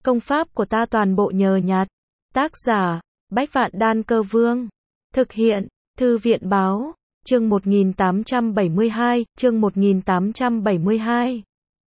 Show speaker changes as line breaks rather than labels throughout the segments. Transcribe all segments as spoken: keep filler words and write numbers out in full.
Công pháp của ta toàn bộ nhờ nhặt. Tác giả, Bách Vạn Đan Cơ Vương. Thực hiện, Thư viện báo, chương một nghìn tám trăm bảy mươi hai, chương một nghìn tám trăm bảy mươi hai.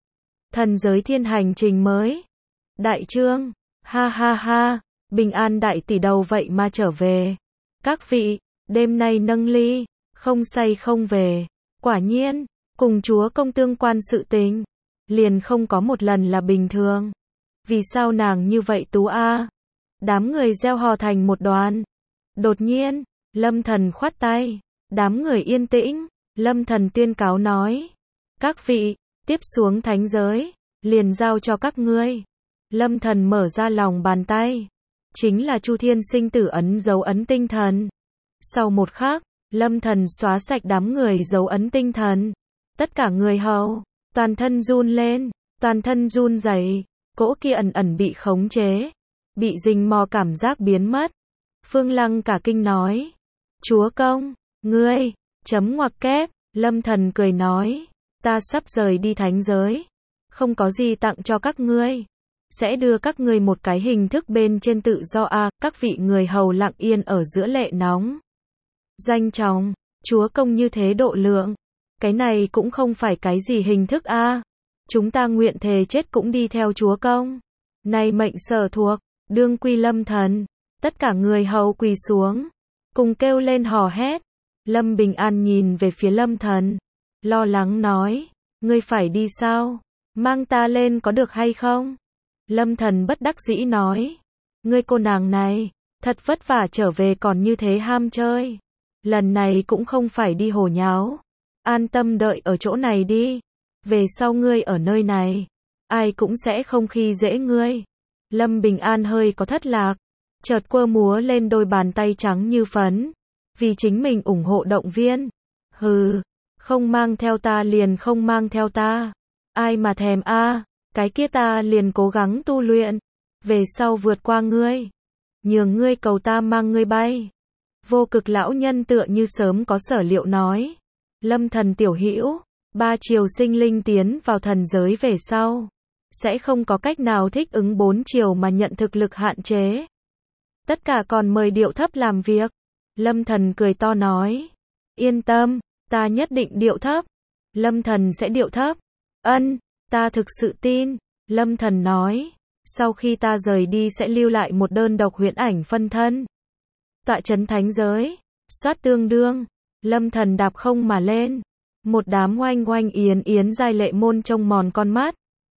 Thần giới thiên hành trình mới. Đại chương, ha ha ha, bình an đại tỷ đầu vậy mà trở về. Các vị, đêm nay nâng ly, không say không về. Quả nhiên, cùng chúa công tương quan sự tình, liền không có một lần là bình thường. Vì sao nàng như vậy tú a? Đám người reo hò thành một đoàn. Đột nhiên, Lâm Thần khoát tay, đám người yên tĩnh, Lâm Thần tuyên cáo nói: "Các vị, tiếp xuống thánh giới, liền giao cho các ngươi." Lâm Thần mở ra lòng bàn tay, chính là Chu Thiên sinh tử ấn dấu ấn tinh thần. Sau một khắc, Lâm Thần xóa sạch đám người dấu ấn tinh thần. Tất cả người hầu, toàn thân run lên, toàn thân run rẩy, cỗ kia ẩn ẩn bị khống chế, bị rình mò cảm giác biến mất. Phương Lăng cả kinh nói: "Chúa công, ngươi, chấm ngoặc kép." Lâm Thần cười nói: "Ta sắp rời đi thánh giới, không có gì tặng cho các ngươi, sẽ đưa các ngươi một cái hình thức bên trên tự do a." À, các vị người hầu lặng yên ở giữa lệ nóng. Doanh trọng, chúa công như thế độ lượng, cái này cũng không phải cái gì hình thức a. À. Chúng ta nguyện thề chết cũng đi theo chúa công. Này mệnh sở thuộc, đương quy Lâm Thần. Tất cả người hầu quỳ xuống, cùng kêu lên hò hét. Lâm Bình An nhìn về phía Lâm Thần, lo lắng nói: "Ngươi phải đi sao? Mang ta lên có được hay không?" Lâm Thần bất đắc dĩ nói: "Ngươi cô nàng này, thật vất vả trở về còn như thế ham chơi. Lần này cũng không phải đi hồ nháo. An tâm đợi ở chỗ này đi. Về sau ngươi ở nơi này, ai cũng sẽ không khi dễ ngươi." Lâm Bình An hơi có thất lạc, chợt quơ múa lên đôi bàn tay trắng như phấn, vì chính mình ủng hộ động viên. "Hừ, không mang theo ta liền không mang theo ta. Ai mà thèm a, à, cái kia ta liền cố gắng tu luyện, về sau vượt qua ngươi, nhường ngươi cầu ta mang ngươi bay." Vô Cực lão nhân tựa như sớm có sở liệu nói: "Lâm Thần tiểu hữu, ba chiều sinh linh tiến vào thần giới về sau, sẽ không có cách nào thích ứng bốn chiều mà nhận thực lực hạn chế. Tất cả còn mời điệu thấp làm việc." Lâm Thần cười to nói: "Yên tâm, ta nhất định điệu thấp. Lâm Thần sẽ điệu thấp." "Ân, ta thực sự tin." Lâm Thần nói: "Sau khi ta rời đi sẽ lưu lại một đơn độc huyễn ảnh phân thân, tọa trấn thánh giới." Xoát tương đương, Lâm Thần đạp không mà lên. Một đám oanh oanh yến yến giai lệ môn trông mòn con mắt.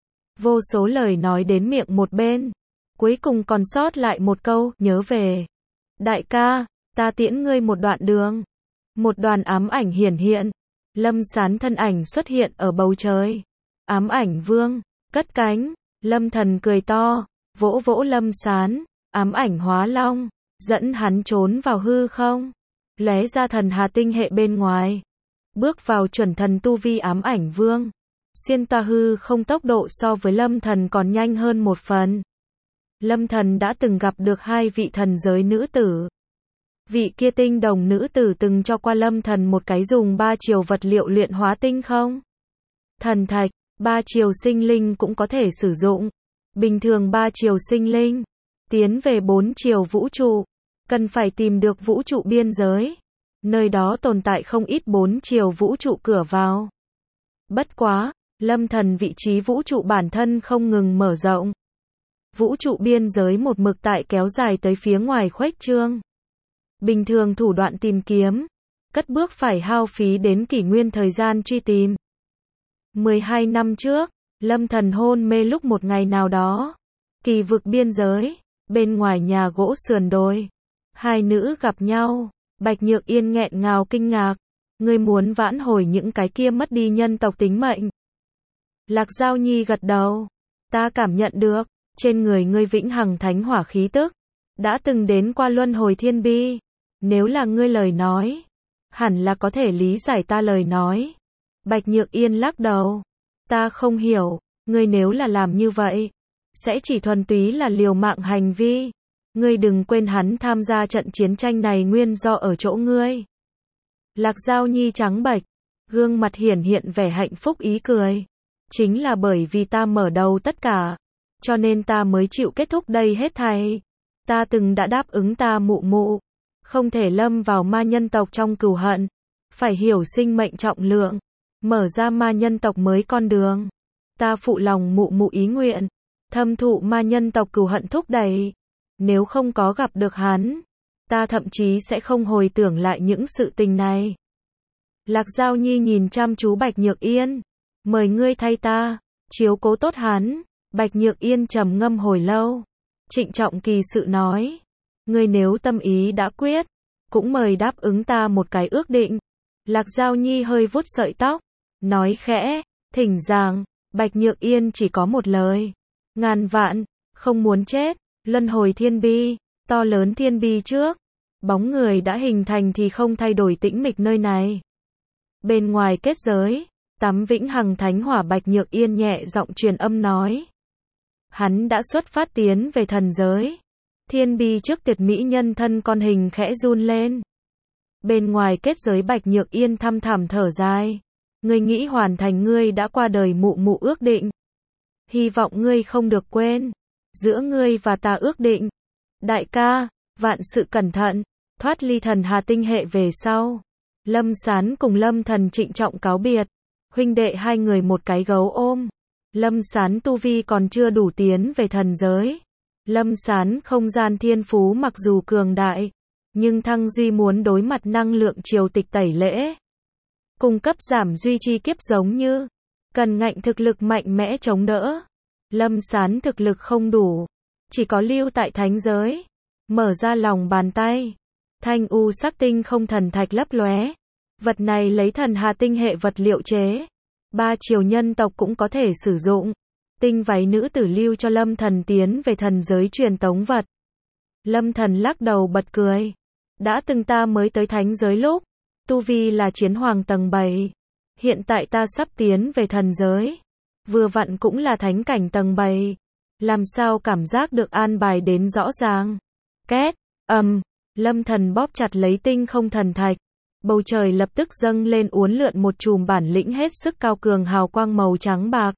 Vô số lời nói đến miệng một bên, cuối cùng còn sót lại một câu: "Nhớ về. Đại ca, ta tiễn ngươi một đoạn đường." Một đoàn ám ảnh hiển hiện, Lâm Sán thân ảnh xuất hiện ở bầu trời. Ám ảnh vương, cất cánh. Lâm Thần cười to, vỗ vỗ Lâm Sán, ám ảnh hóa long, dẫn hắn trốn vào hư không, lóe ra thần hà tinh hệ bên ngoài. Bước vào chuẩn thần tu vi ám ảnh vương, xuyên toa hư không tốc độ so với Lâm Thần còn nhanh hơn một phần. Lâm Thần đã từng gặp được hai vị thần giới nữ tử. Vị kia tinh đồng nữ tử từng cho qua Lâm Thần một cái dùng ba chiều vật liệu luyện hóa tinh không thần thạch, ba chiều sinh linh cũng có thể sử dụng. Bình thường ba chiều sinh linh tiến về bốn chiều vũ trụ, cần phải tìm được vũ trụ biên giới. Nơi đó tồn tại không ít bốn chiều vũ trụ cửa vào. Bất quá, Lâm Thần vị trí vũ trụ bản thân không ngừng mở rộng. Vũ trụ biên giới một mực tại kéo dài tới phía ngoài khuếch trương. Bình thường thủ đoạn tìm kiếm, cất bước phải hao phí đến kỷ nguyên thời gian truy tìm. mười hai năm trước, Lâm Thần hôn mê lúc một ngày nào đó, kỳ vực biên giới, bên ngoài nhà gỗ sườn đồi, hai nữ gặp nhau. Bạch Nhược Yên nghẹn ngào kinh ngạc: "Ngươi muốn vãn hồi những cái kia mất đi nhân tộc tính mệnh?" Lạc Giao Nhi gật đầu: "Ta cảm nhận được, trên người ngươi vĩnh hằng thánh hỏa khí tức, đã từng đến qua luân hồi thiên bi. Nếu là ngươi lời nói, hẳn là có thể lý giải ta lời nói." Bạch Nhược Yên lắc đầu: "Ta không hiểu, ngươi nếu là làm như vậy, sẽ chỉ thuần túy là liều mạng hành vi. Ngươi đừng quên hắn tham gia trận chiến tranh này nguyên do ở chỗ ngươi." Lạc Giao Nhi trắng bệch, gương mặt hiển hiện vẻ hạnh phúc ý cười. "Chính là bởi vì ta mở đầu tất cả, cho nên ta mới chịu kết thúc đây hết thảy. Ta từng đã đáp ứng ta mụ mụ, không thể lâm vào ma nhân tộc trong cừu hận, phải hiểu sinh mệnh trọng lượng, mở ra ma nhân tộc mới con đường. Ta phụ lòng mụ mụ ý nguyện, thâm thụ ma nhân tộc cừu hận thúc đẩy. Nếu không có gặp được hắn, ta thậm chí sẽ không hồi tưởng lại những sự tình này. Lạc Giao Nhi nhìn chăm chú Bạch Nhược Yên, mời ngươi thay ta, chiếu cố tốt hắn. Bạch Nhược Yên trầm ngâm hồi lâu, trịnh trọng kỳ sự nói, ngươi nếu tâm ý đã quyết, cũng mời đáp ứng ta một cái ước định. Lạc Giao Nhi hơi vuốt sợi tóc, nói khẽ, thỉnh giảng. Bạch Nhược Yên chỉ có một lời, ngàn vạn, không muốn chết. Luân hồi thiên bi, to lớn thiên bi trước, bóng người đã hình thành thì không thay đổi tĩnh mịch nơi này. Bên ngoài kết giới, tắm vĩnh hằng thánh hỏa. Bạch Nhược Yên nhẹ giọng truyền âm nói, hắn đã xuất phát tiến về thần giới. Thiên bi trước tuyệt mỹ nhân thân con hình khẽ run lên. Bên ngoài kết giới Bạch Nhược Yên thăm thẳm thở dài, ngươi nghĩ hoàn thành ngươi đã qua đời mụ mụ ước định. Hy vọng ngươi không được quên, giữa ngươi và ta ước định. Đại ca, vạn sự cẩn thận. Thoát ly thần hà tinh hệ về sau, Lâm Sán cùng Lâm Thần trịnh trọng cáo biệt. Huynh đệ hai người một cái gấu ôm. Lâm Sán tu vi còn chưa đủ tiến về thần giới. Lâm Sán không gian thiên phú mặc dù cường đại, nhưng Thăng Duy muốn đối mặt năng lượng triều tịch tẩy lễ, cung cấp giảm duy chi kiếp giống như, cần ngạnh thực lực mạnh mẽ chống đỡ. Lâm Sán thực lực không đủ, chỉ có lưu tại thánh giới. Mở ra lòng bàn tay, thanh u sắc tinh không thần thạch lấp lóe. Vật này lấy thần hà tinh hệ vật liệu chế, ba triều nhân tộc cũng có thể sử dụng. Tinh váy nữ tử lưu cho Lâm Thần tiến về thần giới truyền tống vật. Lâm Thần lắc đầu bật cười, đã từng ta mới tới thánh giới lúc, tu vi là chiến hoàng tầng bảy, hiện tại ta sắp tiến về thần giới, vừa vặn cũng là thánh cảnh tầng bảy, làm sao cảm giác được an bài đến rõ ràng. Két, ầm, um, Lâm Thần bóp chặt lấy tinh không thần thạch, bầu trời lập tức dâng lên uốn lượn một chùm bản lĩnh hết sức cao cường hào quang màu trắng bạc,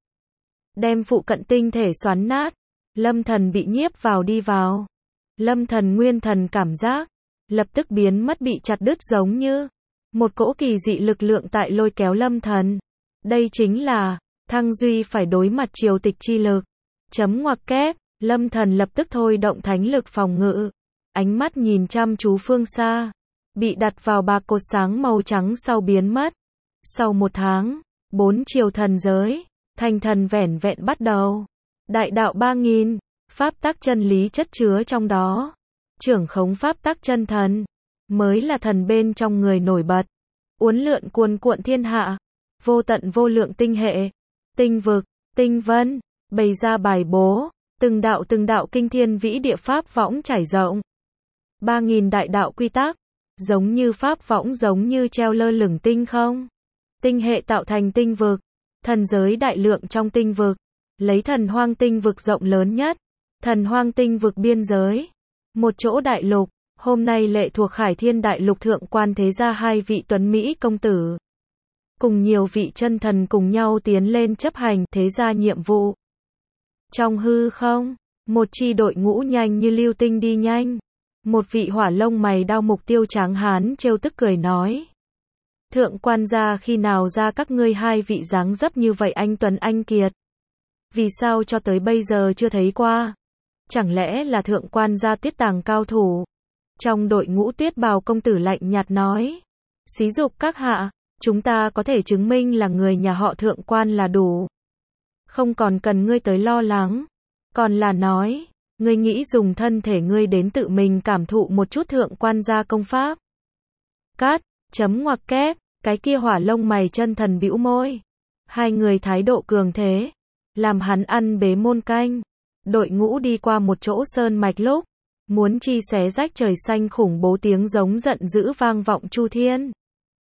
đem phụ cận tinh thể xoắn nát. Lâm Thần bị nhiếp vào đi vào. Lâm Thần nguyên thần cảm giác lập tức biến mất, bị chặt đứt, giống như một cỗ kỳ dị lực lượng tại lôi kéo Lâm Thần. Đây chính là Thăng Duy phải đối mặt triều tịch chi lực. Chấm ngoặc kép, Lâm Thần lập tức thôi động thánh lực phòng ngự, ánh mắt nhìn chăm chú phương xa, bị đặt vào bạc cột sáng màu trắng sau biến mất. Sau một tháng, bốn triều thần giới, thành thần vẻn vẹn bắt đầu. Đại đạo ba nghìn, pháp tắc chân lý chất chứa trong đó. Trưởng khống pháp tắc chân thần, mới là thần bên trong người nổi bật. Uốn lượn cuồn cuộn thiên hạ, vô tận vô lượng tinh hệ, tinh vực, tinh vân, bày ra bài bố, từng đạo từng đạo kinh thiên vĩ địa pháp võng trải rộng. Ba nghìn đại đạo quy tắc, giống như pháp võng, giống như treo lơ lửng tinh không. Tinh hệ tạo thành tinh vực, thần giới đại lượng trong tinh vực, lấy thần hoang tinh vực rộng lớn nhất, thần hoang tinh vực biên giới, một chỗ đại lục, hôm nay lệ thuộc Khải Thiên đại lục thượng quan thế gia hai vị tuấn Mỹ công tử, cùng nhiều vị chân thần cùng nhau tiến lên chấp hành thế gia nhiệm vụ. Trong hư không, một chi đội ngũ nhanh như lưu tinh đi nhanh, một vị hỏa lông mày đao mục tiêu tráng hán trêu tức cười nói, thượng quan gia khi nào ra các ngươi hai vị dáng dấp như vậy anh tuấn anh kiệt? Vì sao cho tới bây giờ chưa thấy qua? Chẳng lẽ là thượng quan gia tiết tàng cao thủ? Trong đội ngũ Tuyết Bào công tử lạnh nhạt nói, xí dục các hạ, chúng ta có thể chứng minh là người nhà họ thượng quan là đủ. Không còn cần ngươi tới lo lắng. Còn là nói, ngươi nghĩ dùng thân thể ngươi đến tự mình cảm thụ một chút thượng quan gia công pháp. Cát, chấm ngoặc kép, cái kia hỏa lông mày chân thần bĩu môi. Hai người thái độ cường thế, làm hắn ăn bế môn canh. Đội ngũ đi qua một chỗ sơn mạch lúc, muốn chi xé rách trời xanh, khủng bố tiếng giống giận dữ vang vọng chu thiên.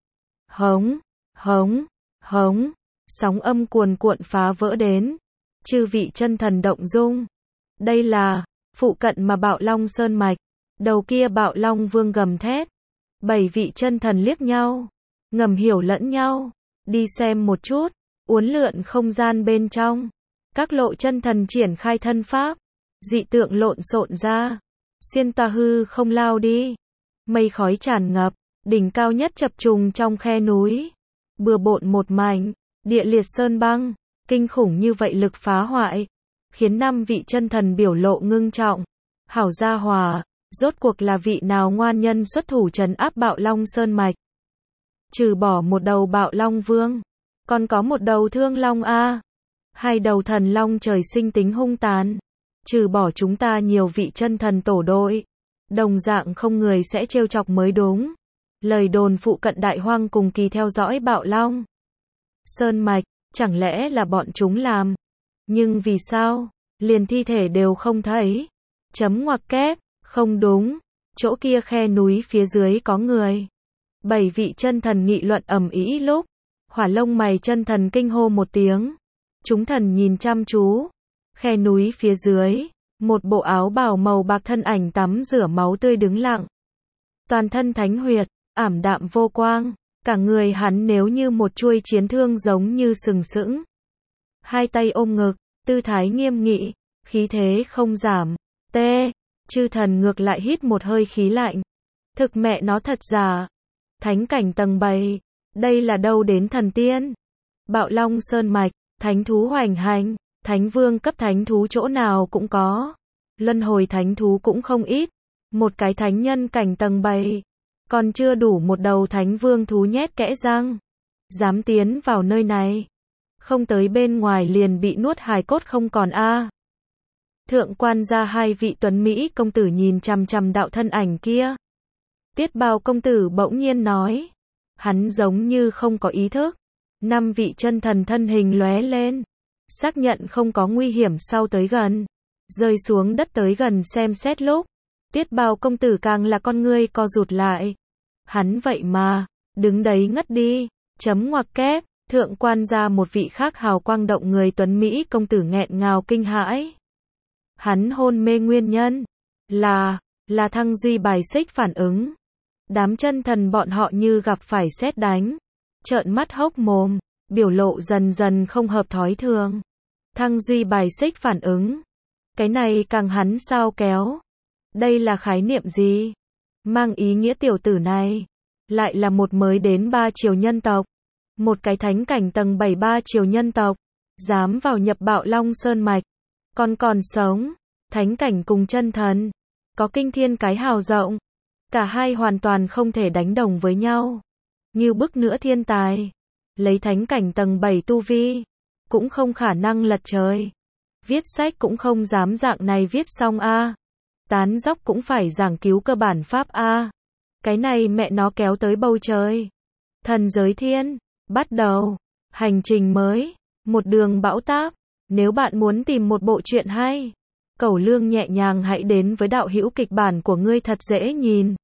Hống, hống, hống, sóng âm cuồn cuộn phá vỡ đến. Chư vị chân thần động dung. Đây là phụ cận mà Bạo Long sơn mạch. Đầu kia Bạo Long vương gầm thét. Bảy vị chân thần liếc nhau, ngầm hiểu lẫn nhau. Đi xem một chút, uốn lượn không gian bên trong. Các lộ chân thần triển khai thân pháp, dị tượng lộn xộn ra, xuyên toa hư không lao đi. Mây khói tràn ngập, đỉnh cao nhất chập trùng trong khe núi. Bừa bộn một mảnh, địa liệt sơn băng, kinh khủng như vậy lực phá hoại, khiến năm vị chân thần biểu lộ ngưng trọng. Hảo gia hòa, rốt cuộc là vị nào ngoan nhân xuất thủ trấn áp Bạo Long Sơn mạch? Trừ bỏ một đầu Bạo Long Vương, còn có một đầu Thương Long a. Hai đầu thần long trời sinh tính hung tàn. Trừ bỏ chúng ta nhiều vị chân thần tổ đội, đồng dạng không người sẽ trêu chọc mới đúng. Lời đồn phụ cận Đại Hoang cùng kỳ theo dõi Bạo Long Sơn mạch, chẳng lẽ là bọn chúng làm? Nhưng vì sao, liền thi thể đều không thấy? Chấm ngoặc kép, không đúng, chỗ kia khe núi phía dưới có người. Bảy vị chân thần nghị luận ầm ĩ lúc, Hỏa Lông Mày chân thần kinh hô một tiếng. Chúng thần nhìn chăm chú, khe núi phía dưới, một bộ áo bào màu bạc thân ảnh tắm rửa máu tươi đứng lặng. Toàn thân thánh huyệt, ảm đạm vô quang, cả người hắn nếu như một chuôi chiến thương giống như sừng sững. Hai tay ôm ngực, tư thái nghiêm nghị, khí thế không giảm. T. Chư thần ngược lại hít một hơi khí lạnh. Thực mẹ nó thật giả. Thánh cảnh tầng bảy, đây là đâu đến thần tiên? Bạo Long Sơn mạch, thánh thú hoành hành, thánh vương cấp thánh thú chỗ nào cũng có. Luân hồi thánh thú cũng không ít. Một cái thánh nhân cảnh tầng bảy, còn chưa đủ một đầu thánh vương thú nhét kẽ răng. Dám tiến vào nơi này, không tới bên ngoài liền bị nuốt hài cốt không còn a. Thượng quan gia hai vị tuấn Mỹ công tử nhìn chằm chằm đạo thân ảnh kia. Tiết Bào công tử bỗng nhiên nói. Hắn giống như không có ý thức. Năm vị chân thần thân hình lóe lên. Xác nhận không có nguy hiểm sau tới gần. Rơi xuống đất tới gần xem xét lúc. Tiết Bào công tử càng là con ngươi co rụt lại. Hắn vậy mà, đứng đấy ngất đi. Chấm ngoặc kép, thượng quan gia một vị khác hào quang động người tuấn Mỹ công tử nghẹn ngào kinh hãi. Hắn hôn mê nguyên nhân là, là Thăng Duy bài xích phản ứng. Đám chân thần bọn họ như gặp phải sét đánh, trợn mắt hốc mồm, biểu lộ dần dần không hợp thói thường. Thăng Duy bài xích phản ứng. Cái này càng hắn sao kéo. Đây là khái niệm gì? Mang ý nghĩa tiểu tử này lại là một mới đến ba triều nhân tộc. Một cái thánh cảnh tầng bảy ba triều nhân tộc, dám vào nhập Bạo Long Sơn mạch. Còn còn sống, thánh cảnh cùng chân thần, có kinh thiên cái hào rộng. Cả hai hoàn toàn không thể đánh đồng với nhau. Như bức nữa thiên tài, lấy thánh cảnh tầng bảy tu vi, cũng không khả năng lật trời. Viết sách cũng không dám dạng này viết xong a. Tán dóc cũng phải giảng cứu cơ bản pháp a. Cái này mẹ nó kéo tới bầu trời. Thần giới thiên, bắt đầu, hành trình mới, một đường bão táp. Nếu bạn muốn tìm một bộ truyện hay, Cẩu Lương nhẹ nhàng hãy đến với đạo hữu kịch bản của ngươi thật dễ nhìn.